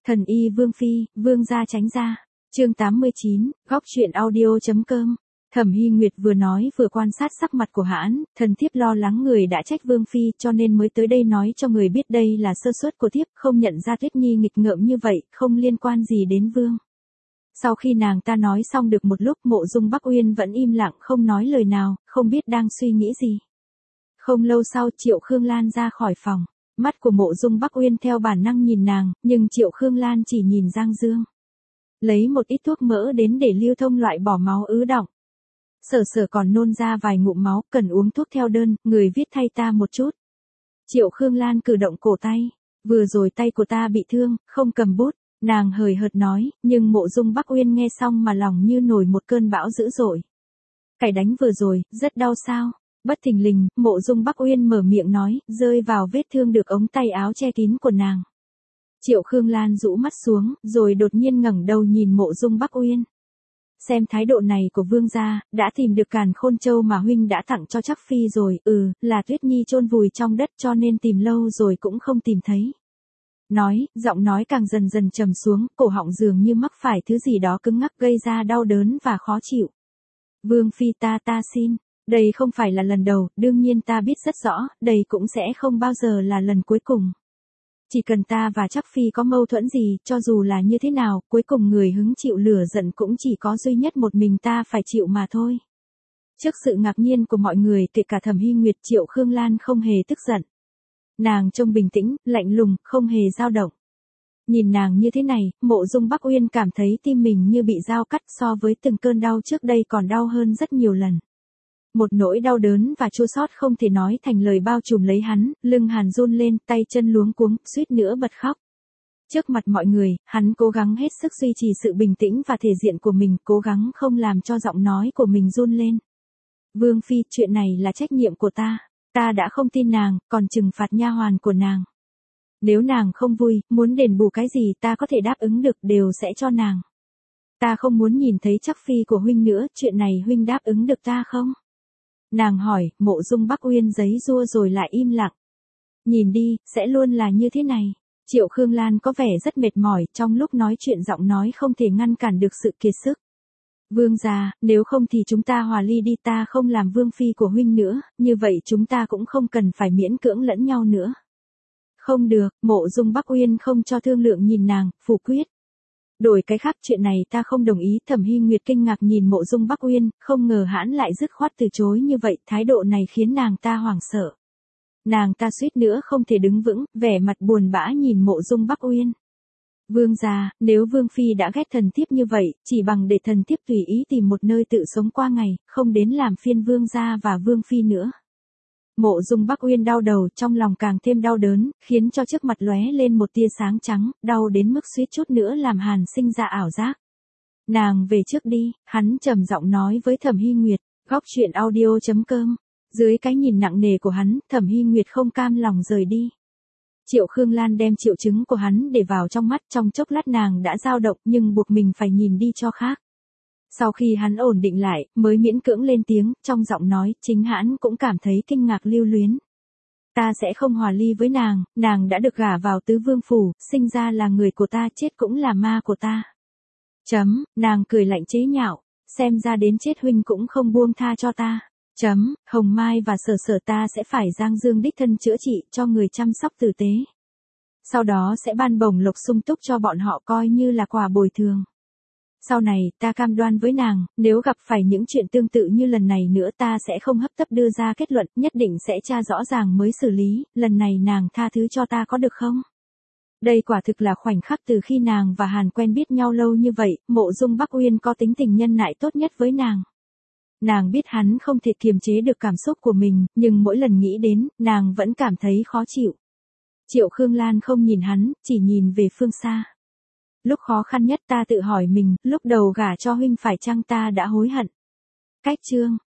Thần y Vương Phi, Vương gia tránh ra. Chương 89, góc truyện audio.com. Thẩm Hy Nguyệt vừa nói vừa quan sát sắc mặt của Hãn, thần thiếp lo lắng người đã trách Vương Phi cho nên mới tới đây nói cho người biết đây là sơ suất của thiếp, không nhận ra Tuyết Nhi nghịch ngợm như vậy, không liên quan gì đến Vương. Sau khi nàng ta nói xong được một lúc, Mộ Dung Bắc Uyên vẫn im lặng không nói lời nào, không biết đang suy nghĩ gì. Không lâu sau Triệu Khương Lan ra khỏi phòng, mắt của Mộ Dung Bắc Uyên theo bản năng nhìn nàng, nhưng Triệu Khương Lan chỉ nhìn Giang Dương. Lấy một ít thuốc mỡ đến để lưu thông loại bỏ máu ứ đọng. Sở còn nôn ra vài ngụm máu, cần uống thuốc theo đơn, người viết thay ta một chút. Triệu Khương Lan cử động cổ tay, vừa rồi tay của ta bị thương, không cầm bút, nàng hời hợt nói, nhưng Mộ Dung Bắc Uyên nghe xong mà lòng như nổi một cơn bão dữ dội. Cái đánh vừa rồi, rất đau sao? Bất thình lình, Mộ Dung Bắc Uyên mở miệng nói, rơi vào vết thương được ống tay áo che kín của nàng. Triệu Khương Lan rũ mắt xuống, rồi đột nhiên ngẩng đầu nhìn Mộ Dung Bắc Uyên. Xem thái độ này của Vương gia, đã tìm được Càn Khôn Châu mà huynh đã tặng cho Trắc Phi rồi, là Tuyết Nhi chôn vùi trong đất cho nên tìm lâu rồi cũng không tìm thấy. Nói, giọng nói càng dần dần trầm xuống, cổ họng dường như mắc phải thứ gì đó cứng ngắc gây ra đau đớn và khó chịu. Vương Phi ta xin, đây không phải là lần đầu, đương nhiên ta biết rất rõ, đây cũng sẽ không bao giờ là lần cuối cùng. Chỉ cần ta và Trắc Phi có mâu thuẫn gì, cho dù là như thế nào, cuối cùng người hứng chịu lửa giận cũng chỉ có duy nhất một mình ta phải chịu mà thôi. Trước sự ngạc nhiên của mọi người, kể cả Thẩm Hy Nguyệt, Triệu Khương Lan không hề tức giận. Nàng trông bình tĩnh, lạnh lùng, không hề dao động. Nhìn nàng như thế này, Mộ Dung Bắc Uyên cảm thấy tim mình như bị dao cắt, so với từng cơn đau trước đây còn đau hơn rất nhiều lần. Một nỗi đau đớn và chua xót không thể nói thành lời bao trùm lấy hắn, lưng Hàn run lên, tay chân luống cuống, suýt nữa bật khóc. Trước mặt mọi người, hắn cố gắng hết sức duy trì sự bình tĩnh và thể diện của mình, cố gắng không làm cho giọng nói của mình run lên. Vương Phi, chuyện này là trách nhiệm của ta đã không tin nàng, còn trừng phạt nha hoàn của nàng. Nếu nàng không vui, muốn đền bù cái gì ta có thể đáp ứng được, đều sẽ cho nàng. Ta không muốn nhìn thấy Trắc Phi của huynh nữa, chuyện này huynh đáp ứng được ta không? Nàng hỏi, Mộ Dung Bắc Uyên giấy giụa rồi lại im lặng. Nhìn đi, sẽ luôn là như thế này. Triệu Khương Lan có vẻ rất mệt mỏi, trong lúc nói chuyện giọng nói không thể ngăn cản được sự kiệt sức. Vương gia, nếu không thì chúng ta hòa ly đi, ta không làm Vương Phi của huynh nữa, như vậy chúng ta cũng không cần phải miễn cưỡng lẫn nhau nữa. Không được, Mộ Dung Bắc Uyên không cho thương lượng nhìn nàng, phủ quyết. Đổi cái khác, chuyện này ta không đồng ý. Thẩm Hy Nguyệt kinh ngạc nhìn Mộ Dung Bắc Uyên, không ngờ Hãn lại dứt khoát từ chối như vậy, thái độ này khiến nàng ta hoảng sợ. Nàng ta suýt nữa không thể đứng vững, vẻ mặt buồn bã nhìn Mộ Dung Bắc Uyên. Vương gia, nếu Vương Phi đã ghét thần thiếp như vậy, chỉ bằng để thần thiếp tùy ý tìm một nơi tự sống qua ngày, không đến làm phiên Vương gia và Vương Phi nữa. Mộ Dung Bắc Uyên đau đầu, trong lòng càng thêm đau đớn, khiến cho trước mặt lóe lên một tia sáng trắng, đau đến mức suýt chút nữa làm Hàn sinh ra ảo giác. Nàng về trước đi, hắn trầm giọng nói với Thẩm Hy Nguyệt. Góc truyện audio.com. Dưới cái nhìn nặng nề của hắn, Thẩm Hy Nguyệt không cam lòng rời đi. Triệu Khương Lan đem triệu chứng của hắn để vào trong mắt, trong chốc lát nàng đã dao động nhưng buộc mình phải nhìn đi cho khác. Sau khi hắn ổn định lại, mới miễn cưỡng lên tiếng, trong giọng nói, chính hắn cũng cảm thấy kinh ngạc lưu luyến. Ta sẽ không hòa ly với nàng đã được gả vào Tứ Vương Phủ, sinh ra là người của ta, chết cũng là ma của ta. Nàng cười lạnh chế nhạo, xem ra đến chết huynh cũng không buông tha cho ta. Hồng Mai và Sở ta sẽ phải Giang Dương đích thân chữa trị, cho người chăm sóc tử tế. Sau đó sẽ ban bổng lộc sung túc cho bọn họ coi như là quà bồi thường. Sau này, ta cam đoan với nàng, nếu gặp phải những chuyện tương tự như lần này nữa ta sẽ không hấp tấp đưa ra kết luận, nhất định sẽ tra rõ ràng mới xử lý, lần này nàng tha thứ cho ta có được không? Đây quả thực là khoảnh khắc từ khi nàng và Hàn quen biết nhau lâu như vậy, Mộ Dung Bắc Uyên có tính tình nhân nại tốt nhất với nàng. Nàng biết hắn không thể kiềm chế được cảm xúc của mình, nhưng mỗi lần nghĩ đến, nàng vẫn cảm thấy khó chịu. Triệu Khương Lan không nhìn hắn, chỉ nhìn về phương xa. Lúc khó khăn nhất ta tự hỏi mình, lúc đầu gả cho huynh phải chăng ta đã hối hận? Cách chương